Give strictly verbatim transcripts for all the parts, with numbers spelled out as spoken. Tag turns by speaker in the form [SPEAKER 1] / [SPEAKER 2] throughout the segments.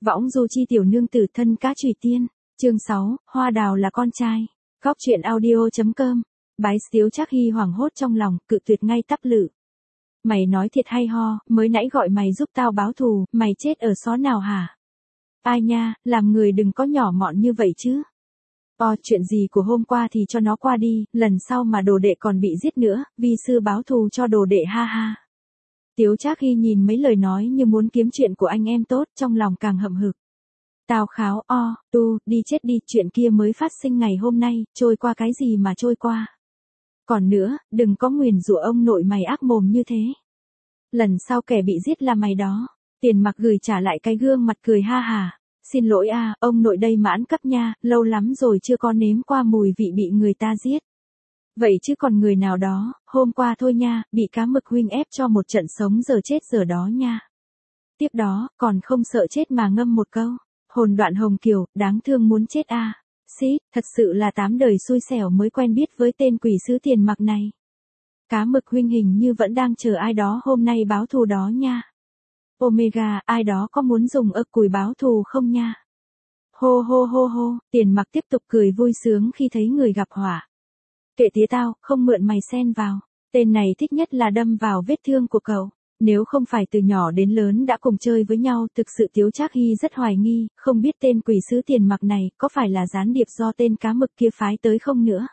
[SPEAKER 1] Võng du chi tiểu nương tử thân cá chủy tiên. Chương sáu, Hoa Đào là con trai. Góc truyện audio chấm com. Bái Tiếu Trác Hy hoảng hốt trong lòng, cự tuyệt ngay tắp lự. Mày nói thiệt hay ho, mới nãy gọi mày giúp tao báo thù, mày chết ở xó nào hả? Ai nha, làm người đừng có nhỏ mọn như vậy chứ. O, chuyện gì của hôm qua thì cho nó qua đi, lần sau mà đồ đệ còn bị giết nữa, vi sư báo thù cho đồ đệ ha ha. Tiếu Trác Hy nhìn mấy lời nói như muốn kiếm chuyện của anh em tốt, trong lòng càng hậm hực. Tào kháo, o, tu, đi chết đi, chuyện kia mới phát sinh ngày hôm nay, trôi qua cái gì mà trôi qua. Còn nữa, đừng có nguyền rủa ông nội mày ác mồm như thế. Lần sau kẻ bị giết là mày đó. Tiền Mặc gửi trả lại cái gương mặt cười ha hà. Xin lỗi a, ông nội đây mãn cấp nha, lâu lắm rồi chưa có nếm qua mùi vị bị người ta giết. Vậy chứ còn người nào đó, hôm qua thôi nha, bị cá mực huynh ép cho một trận sống giờ chết giờ đó nha. Tiếp đó, còn không sợ chết mà ngâm một câu. Hồn đoạn hồng kiều, đáng thương muốn chết a. À. Xí, thật sự là tám đời xui xẻo mới quen biết với tên quỷ sứ Tiền Mặc này. Cá mực huynh hình như vẫn đang chờ ai đó hôm nay báo thù đó nha. Omega, ai đó có muốn dùng ức cùi báo thù không nha? Hô hô hô hô, Tiền Mặc tiếp tục cười vui sướng khi thấy người gặp họa. Kệ tía tao, không mượn mày xen vào. Tên này thích nhất là đâm vào vết thương của cậu. Nếu không phải từ nhỏ đến lớn đã cùng chơi với nhau, thực sự Tiếu Trác Hy rất hoài nghi, không biết tên quỷ sứ Tiền Mặc này có phải là gián điệp do tên cá mực kia phái tới không nữa.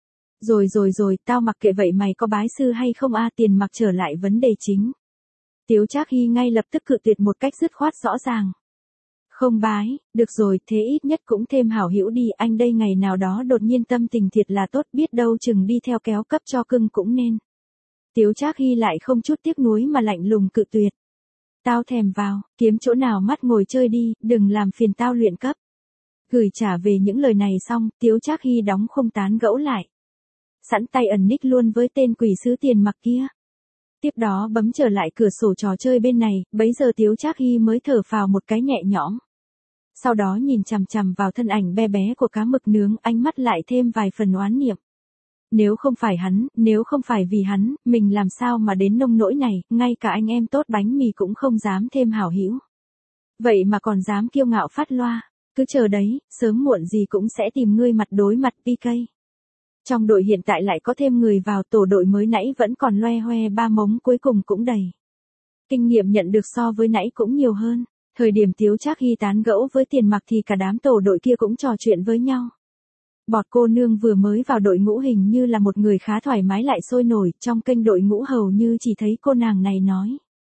[SPEAKER 1] Rồi rồi rồi, tao mặc kệ vậy mày có bái sư hay không a? Tiền Mặc trở lại vấn đề chính. Tiếu Trác Hy ngay lập tức cự tuyệt một cách dứt khoát rõ ràng. Không bái, được rồi, thế ít nhất cũng thêm hảo hữu đi, anh đây ngày nào đó đột nhiên tâm tình thiệt là tốt, biết đâu chừng đi theo kéo cấp cho cưng cũng nên. Tiếu Trác Hy lại không chút tiếc nuối mà lạnh lùng cự tuyệt. Tao thèm vào, kiếm chỗ nào mắt ngồi chơi đi, đừng làm phiền tao luyện cấp. Gửi trả về những lời này xong, Tiếu Trác Hy đóng không tán gẫu lại. Sẵn tay ẩn nick luôn với tên quỷ sứ Tiền Mặc kia. Tiếp đó bấm trở lại cửa sổ trò chơi bên này, bấy giờ Tiếu Trác Hy mới thở phào một cái nhẹ nhõm. Sau đó nhìn chằm chằm vào thân ảnh bé bé của cá mực nướng, ánh mắt lại thêm vài phần oán niệm. Nếu không phải hắn, nếu không phải vì hắn, mình làm sao mà đến nông nỗi này, ngay cả anh em tốt bánh mì cũng không dám thêm hảo hữu. Vậy mà còn dám kiêu ngạo phát loa, cứ chờ đấy, sớm muộn gì cũng sẽ tìm ngươi mặt đối mặt pê ca. Trong đội hiện tại lại có thêm người vào, tổ đội mới nãy vẫn còn loe hoe ba mống cuối cùng cũng đầy. Kinh nghiệm nhận được so với nãy cũng nhiều hơn. Thời điểm Tiếu Trác Hy tán gẫu với Tiền Mặc thì cả đám tổ đội kia cũng trò chuyện với nhau. Bọt cô nương vừa mới vào đội ngũ hình như là một người khá thoải mái lại sôi nổi, trong kênh đội ngũ hầu như chỉ thấy cô nàng này nói.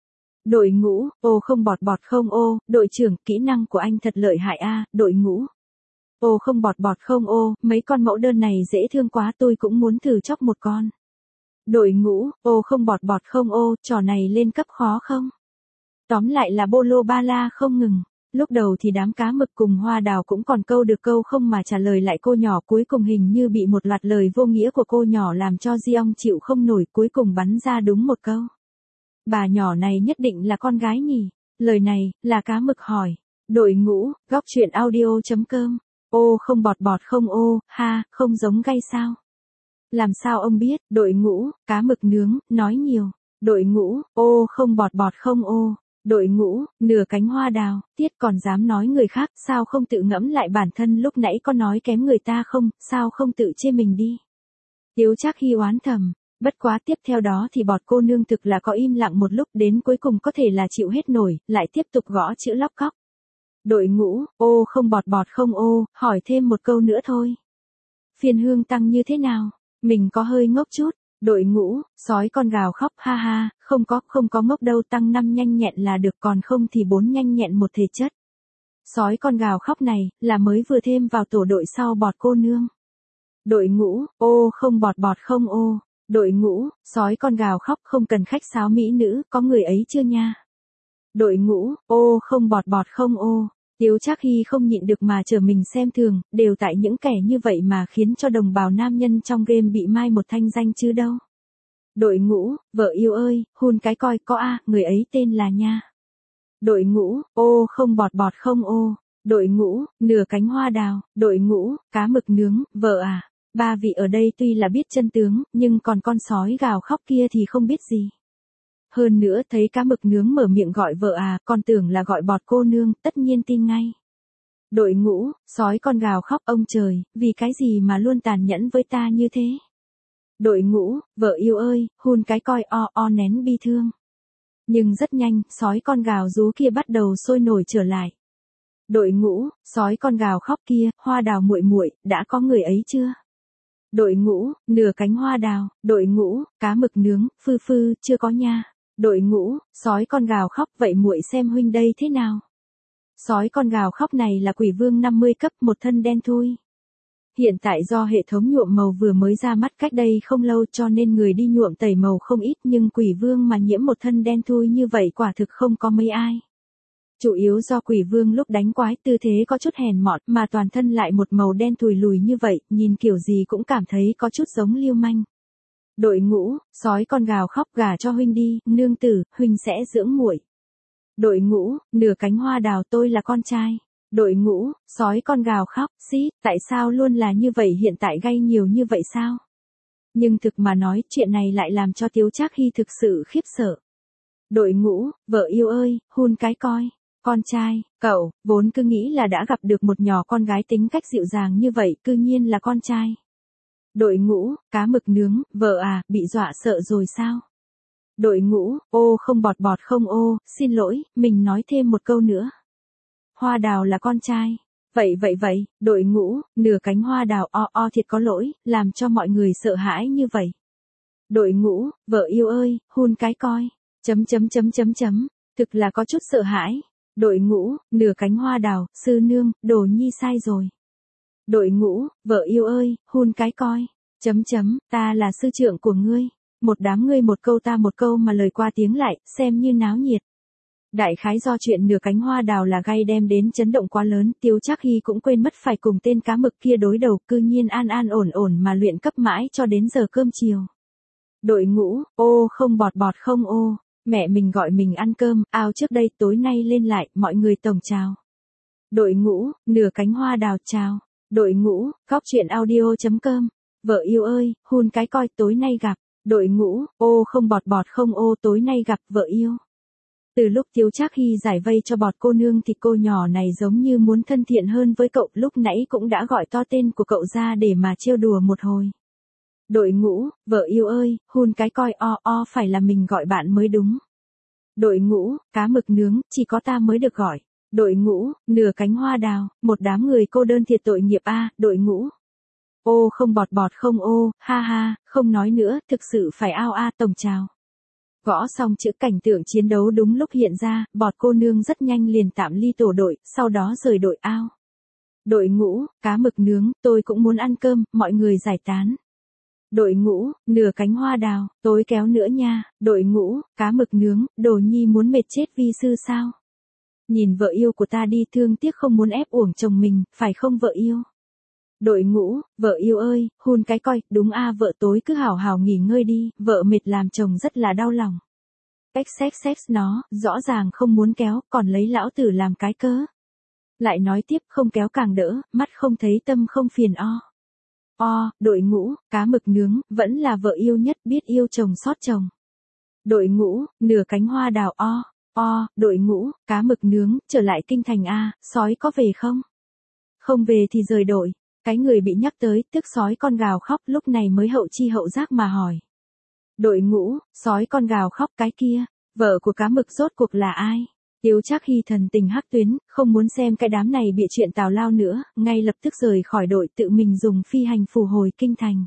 [SPEAKER 1] Đội ngũ, ô không bọt bọt không ô, đội trưởng, kỹ năng của anh thật lợi hại a, đội ngũ. Ô không bọt bọt không ô, mấy con mẫu đơn này dễ thương quá, tôi cũng muốn thử chóc một con. Đội ngũ, ô không bọt bọt không ô, trò này lên cấp khó không? Tóm lại là bolo ba la không ngừng. Lúc đầu thì đám cá mực cùng Hoa Đào cũng còn câu được câu không mà trả lời lại cô nhỏ, cuối cùng hình như bị một loạt lời vô nghĩa của cô nhỏ làm cho Diong chịu không nổi, cuối cùng bắn ra đúng một câu. Bà nhỏ này nhất định là con gái nhỉ? Lời này, là cá mực hỏi. Đội ngũ, góc truyện audio chấm com. Ô không bọt bọt không ô, ha, không giống gay sao? Làm sao ông biết? Đội ngũ, cá mực nướng, nói nhiều. Đội ngũ, ô không bọt bọt không ô. Đội ngũ, nửa cánh Hoa Đào, tiết còn dám nói người khác, sao không tự ngẫm lại bản thân lúc nãy có nói kém người ta không, sao không tự chê mình đi. Tiếu Trác Hy oán thầm, bất quá tiếp theo đó thì bọt cô nương thực là có im lặng một lúc, đến cuối cùng có thể là chịu hết nổi, lại tiếp tục gõ chữ lóc cóc. Đội ngũ, ô không bọt bọt không ô, hỏi thêm một câu nữa thôi. Phiên hương tăng như thế nào? Mình có hơi ngốc chút. Đội ngũ, sói con gào khóc ha ha, không có, không có ngốc đâu, tăng năm nhanh nhẹn là được, còn không thì bốn nhanh nhẹn một thể chất. Sói con gào khóc này, là mới vừa thêm vào tổ đội sau bọt cô nương. Đội ngũ, ô không bọt bọt không ô. Đội ngũ, sói con gào khóc không cần khách sáo mỹ nữ, có người ấy chưa nha? Đội ngũ, ô không bọt bọt không ô. Tiếu Trác Hy không nhịn được mà trở mình xem thường, đều tại những kẻ như vậy mà khiến cho đồng bào nam nhân trong game bị mai một thanh danh chứ đâu. Đội ngũ, vợ yêu ơi, hun cái coi có a, người ấy tên là nha. Đội ngũ, ô không bọt bọt không ô. Đội ngũ, nửa cánh Hoa Đào. Đội ngũ, cá mực nướng, vợ à. Ba vị ở đây tuy là biết chân tướng, nhưng còn con sói gào khóc kia thì không biết gì. hơn nữa thấy cá mực nướng mở miệng gọi vợ à, còn tưởng là gọi bọt cô nương, tất nhiên tin ngay. Đội ngũ, sói con gào khóc ông trời, vì cái gì mà luôn tàn nhẫn với ta như thế. Đội ngũ, vợ yêu ơi, hun cái coi o o nén bi thương. Nhưng rất nhanh, sói con gào rú kia bắt đầu sôi nổi trở lại. Đội ngũ, sói con gào khóc kia, hoa đào muội muội, đã có người ấy chưa? Đội ngũ, nửa cánh hoa đào, đội ngũ, cá mực nướng, phư phư, chưa có nha. Đội ngũ, sói con gào khóc, vậy muội xem huynh đây thế nào? Sói con gào khóc này là quỷ vương năm mươi cấp, một thân đen thui. Hiện tại do hệ thống nhuộm màu vừa mới ra mắt cách đây không lâu cho nên người đi nhuộm tẩy màu không ít, nhưng quỷ vương mà nhiễm một thân đen thui như vậy quả thực không có mấy ai. Chủ yếu do quỷ vương lúc đánh quái tư thế có chút hèn mọn mà toàn thân lại một màu đen thùi lùi như vậy, nhìn kiểu gì cũng cảm thấy có chút giống lưu manh. Đội ngũ, sói con gào khóc gả cho huynh đi, nương tử, huynh sẽ dưỡng muội. Đội ngũ, nửa cánh hoa đào tôi là con trai. Đội ngũ, sói con gào khóc, xí, tại sao luôn là như vậy hiện tại gay nhiều như vậy sao? Nhưng thực mà nói chuyện này lại làm cho Tiếu Trác Hy thực sự khiếp sợ. Đội ngũ, vợ yêu ơi, hun cái coi. Con trai, cậu, vốn cứ nghĩ là đã gặp được một nhỏ con gái tính cách dịu dàng như vậy, cư nhiên là con trai. Đội ngũ, cá mực nướng, vợ à, bị dọa sợ rồi sao? Đội ngũ, ô không bọt bọt không ô, xin lỗi, mình nói thêm một câu nữa. Hoa đào là con trai. Vậy vậy vậy, đội ngũ, nửa cánh hoa đào o o thiệt có lỗi, làm cho mọi người sợ hãi như vậy. Đội ngũ, vợ yêu ơi, hun cái coi. Chấm chấm chấm chấm chấm, thực là có chút sợ hãi. Đội ngũ, nửa cánh hoa đào, sư nương, đồ nhi sai rồi. Đội ngũ, vợ yêu ơi, hun cái coi. Chấm chấm, ta là sư trưởng của ngươi. Một đám ngươi một câu ta một câu mà lời qua tiếng lại, xem như náo nhiệt. Đại khái do chuyện nửa cánh hoa đào là gai đem đến chấn động quá lớn, Tiếu Trác Hy cũng quên mất phải cùng tên cá mực kia đối đầu, cư nhiên an an ổn ổn mà luyện cấp mãi cho đến giờ cơm chiều. Đội ngũ, ô không bọt bọt không ô, mẹ mình gọi mình ăn cơm, ao trước đây tối nay lên lại, mọi người tổng chào. Đội ngũ, nửa cánh hoa đào chào. Đội ngũ, góc chuyện audio chấm com, vợ yêu ơi, hun cái coi tối nay gặp. Đội ngũ, ô không bọt bọt không ô tối nay gặp vợ yêu. Từ lúc Tiếu Trác Hy giải vây cho bọt cô nương thì cô nhỏ này giống như muốn thân thiện hơn với cậu, lúc nãy cũng đã gọi to tên của cậu ra để mà trêu đùa một hồi. Đội ngũ, vợ yêu ơi, hun cái coi o o phải là mình gọi bạn mới đúng. Đội ngũ, cá mực nướng, chỉ có ta mới được gọi. Đội ngũ, nửa cánh hoa đào, một đám người cô đơn thiệt tội nghiệp a. Đội ngũ, ô không bọt bọt không ô, ha ha, không nói nữa, thực sự phải ao a. Tổng chào. Gõ xong chữ cảnh tượng chiến đấu đúng lúc hiện ra, bọt cô nương rất nhanh liền tạm ly tổ đội, sau đó rời đội ao. Đội ngũ, cá mực nướng, tôi cũng muốn ăn cơm, mọi người giải tán. Đội ngũ, nửa cánh hoa đào, tối kéo nữa nha. Đội ngũ, cá mực nướng, đồ nhi muốn mệt chết vi sư sao? Nhìn vợ yêu của ta đi, thương tiếc không muốn ép uổng chồng mình, phải không vợ yêu? Đội ngũ, vợ yêu ơi, hun cái coi, đúng a vợ tối cứ hào hào nghỉ ngơi đi, vợ mệt làm chồng rất là đau lòng. Cách sex sex nó, rõ ràng không muốn kéo, còn lấy lão tử làm cái cớ. Lại nói tiếp không kéo càng đỡ, mắt không thấy tâm không phiền o. O, đội ngũ, cá mực nướng, vẫn là vợ yêu nhất biết yêu chồng xót chồng. Đội ngũ, nửa cánh hoa đào o, o, đội ngũ, cá mực nướng, trở lại kinh thành a, sói có về không? Không về thì rời đội. Cái người bị nhắc tới, tức sói con gào khóc lúc này mới hậu chi hậu giác mà hỏi. Đội ngũ, sói con gào khóc cái kia, vợ của cá mực rốt cuộc là ai? Tiếu Trác Hy thần tình hắc tuyến, không muốn xem cái đám này bị chuyện tào lao nữa, ngay lập tức rời khỏi đội tự mình dùng phi hành phù hồi kinh thành.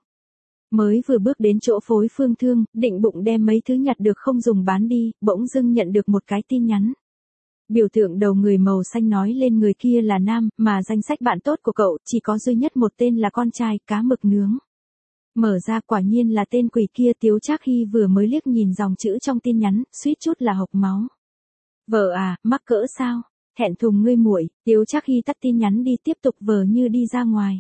[SPEAKER 1] Mới vừa bước đến chỗ phối phương thương, định bụng đem mấy thứ nhặt được không dùng bán đi, bỗng dưng nhận được một cái tin nhắn. Biểu tượng đầu người màu xanh nói lên người kia là nam, mà danh sách bạn tốt của cậu chỉ có duy nhất một tên là con trai, cá mực nướng. Mở ra quả nhiên là tên quỷ kia. Tiếu Trác Hy vừa mới liếc nhìn dòng chữ trong tin nhắn, suýt chút là hộc máu. Vợ à, mắc cỡ sao? Thẹn thùng ngươi muội. Tiếu Trác Hy tắt tin nhắn đi, tiếp tục vờ như đi ra ngoài.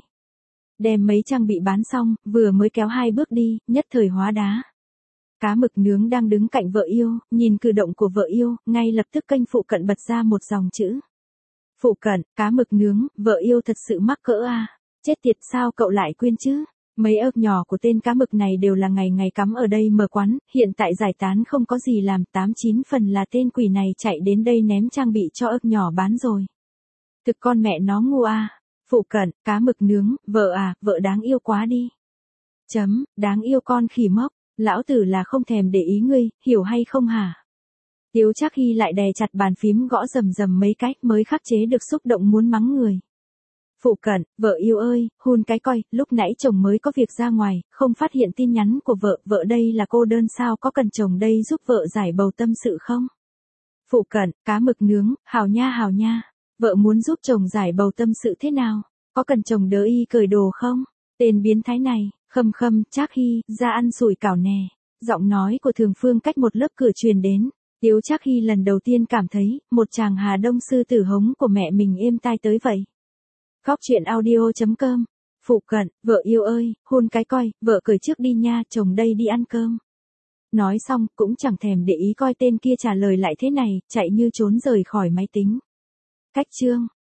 [SPEAKER 1] Đem mấy trang bị bán xong, vừa mới kéo hai bước đi, nhất thời hóa đá. Cá mực nướng đang đứng cạnh vợ yêu, nhìn cử động của vợ yêu, ngay lập tức kênh phụ cận bật ra một dòng chữ. Phụ cận, cá mực nướng, vợ yêu thật sự mắc cỡ à. Chết tiệt sao cậu lại quên chứ? Mấy ớt nhỏ của tên cá mực này đều là ngày ngày cắm ở đây mở quán, hiện tại giải tán không có gì làm, tám chín phần là tên quỷ này chạy đến đây ném trang bị cho ớt nhỏ bán rồi. Thực con mẹ nó ngu à. Phụ cận, cá mực nướng, vợ à, vợ đáng yêu quá đi. Chấm, đáng yêu con khỉ mốc, lão tử là không thèm để ý ngươi, hiểu hay không hả? Tiếu Trác Hy lại đè chặt bàn phím gõ rầm rầm mấy cách mới khắc chế được xúc động muốn mắng người. Phụ cận, vợ yêu ơi, hun cái coi, lúc nãy chồng mới có việc ra ngoài, không phát hiện tin nhắn của vợ, vợ đây là cô đơn sao, có cần chồng đây giúp vợ giải bầu tâm sự không? Phụ cận, cá mực nướng, hào nha hào nha, vợ muốn giúp chồng giải bầu tâm sự thế nào? Có cần chồng đỡ y cởi đồ không? Tên biến thái này, khâm khâm, Trác Hy, ra ăn sủi cảo nè. Giọng nói của Thường Phương cách một lớp cửa truyền đến. Tiếu Trác Hy lần đầu tiên cảm thấy, một chàng Hà Đông sư tử hống của mẹ mình êm tai tới vậy. Góc truyện audio chấm com. Phụ cận, vợ yêu ơi, hôn cái coi, vợ cởi trước đi nha, chồng đây đi ăn cơm. Nói xong, cũng chẳng thèm để ý coi tên kia trả lời lại thế này, chạy như trốn rời khỏi máy tính. Cách chương.